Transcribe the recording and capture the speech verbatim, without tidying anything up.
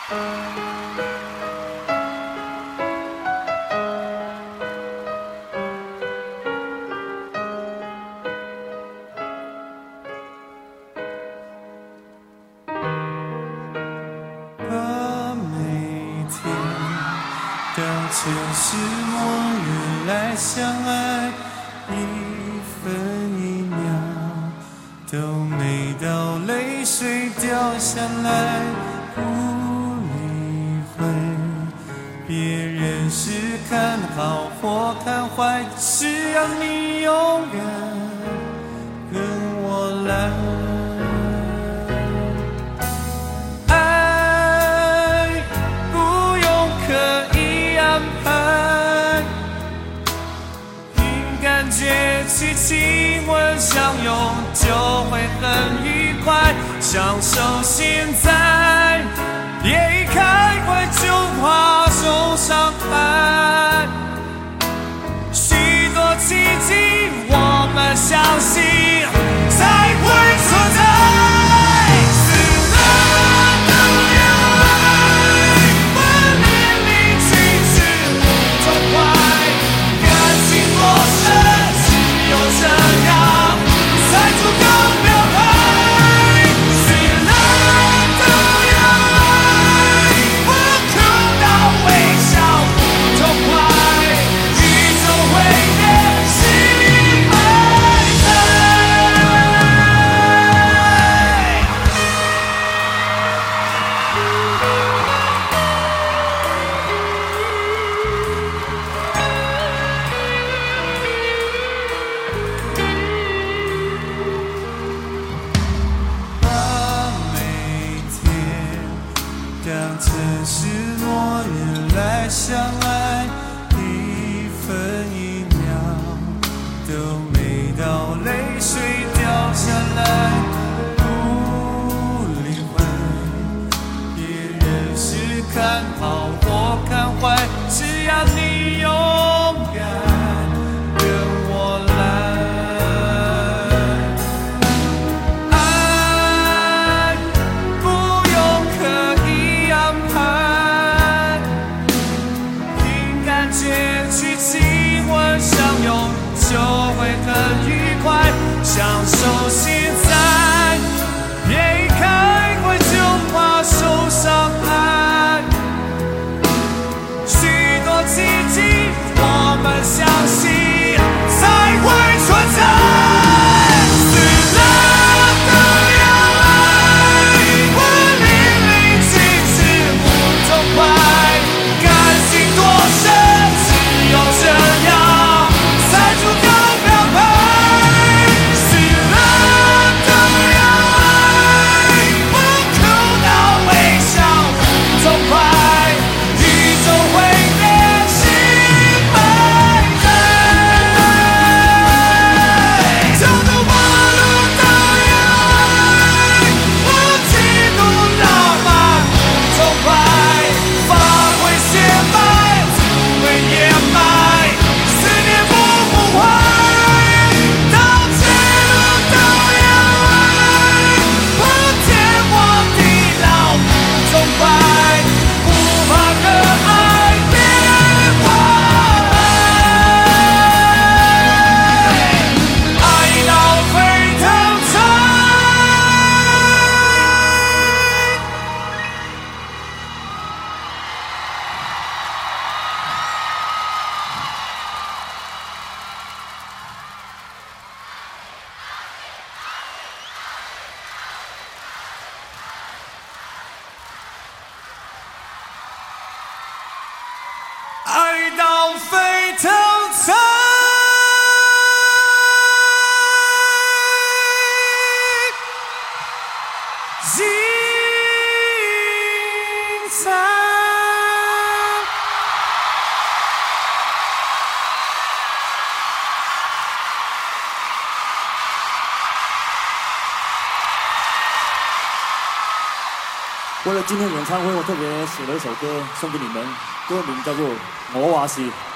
当城市末日来相爱，一分一秒都没到，泪水掉下来，不理会别人是看好或看坏，只要你勇敢跟我来。去亲吻相拥就会很愉快，享受现在，别一开会就怕受伤害。许多奇迹我们相信才会存在。当城市末日来相爱，一分一秒都没到，泪水掉下来，不理会别人是看好或看坏，只要你勇敢跟我来。去亲吻相拥就会很愉快，享受现在，别一开会就怕受伤害。许多奇迹我们相信才会存在。爱到沸腾才精彩。 为了今天演唱会，我特别写了一首歌送给你们，歌名叫做《我话是》。